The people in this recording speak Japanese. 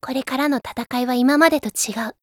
これからの戦いは今までと違う。